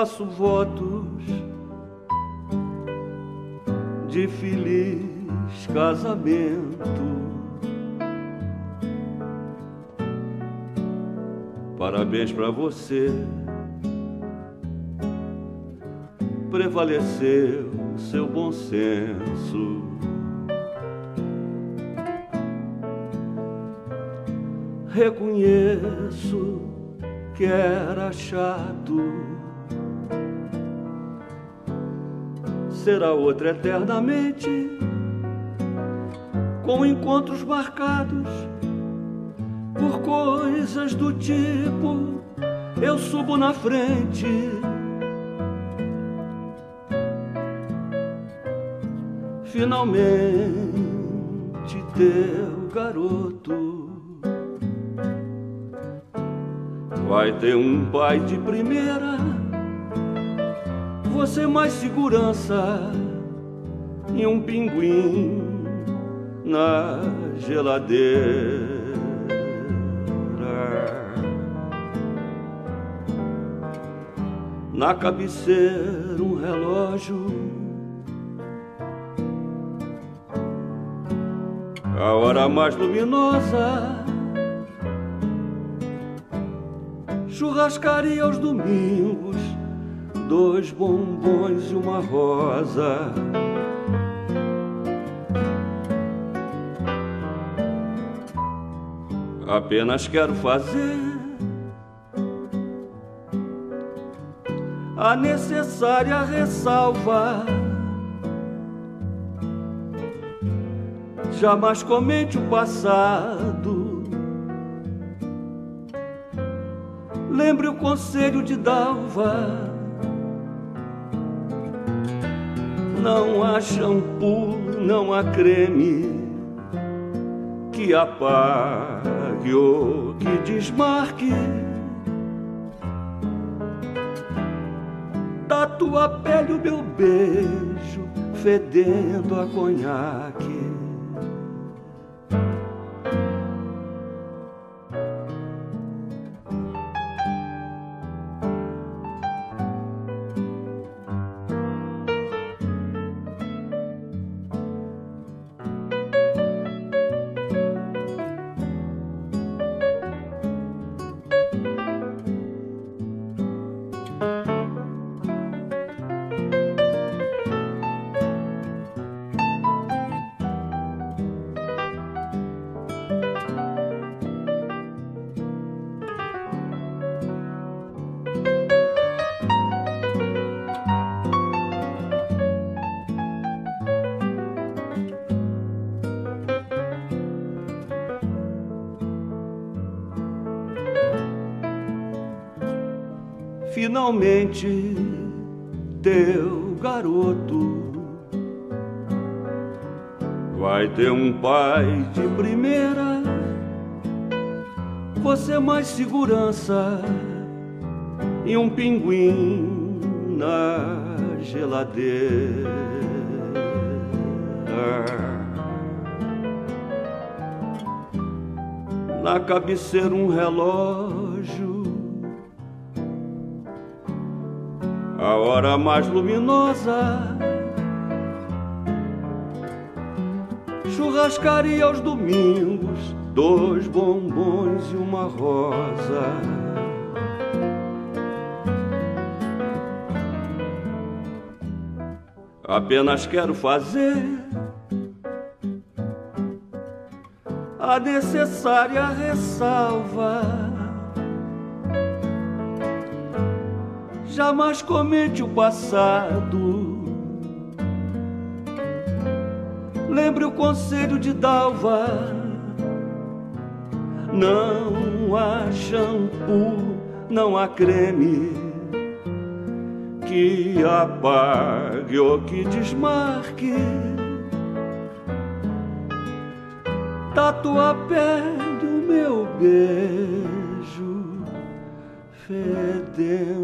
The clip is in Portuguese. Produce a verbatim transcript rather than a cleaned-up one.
faço votos de feliz casamento. Parabéns pra você, prevaleceu seu bom senso. Reconheço que era chato, será outra eternamente, com encontros marcados por coisas do tipo: eu subo na frente, finalmente teu garoto vai ter um pai de primeira, você mais segurança e um pinguim na geladeira. Na cabeceira um relógio, a hora mais luminosa. Churrascaria aos domingos, dois bombons e uma rosa. Apenas quero fazer a necessária ressalva. Jamais comente o passado, lembre o conselho de Dalva. Não há shampoo, não há creme que apague ou que desmarque da tua pele o meu beijo fedendo a conhaque. Finalmente teu garoto vai ter um pai de primeira, você mais segurança e um pinguim na geladeira. Na cabeceira um relógio, a hora mais luminosa. Churrascaria aos domingos, dois bombons e uma rosa. Apenas quero fazer a necessária ressalva. Jamais comente o passado, lembre o conselho de Dalva. Não há shampoo, não há creme que apague ou que desmarque da tua pele o meu beijo fedendo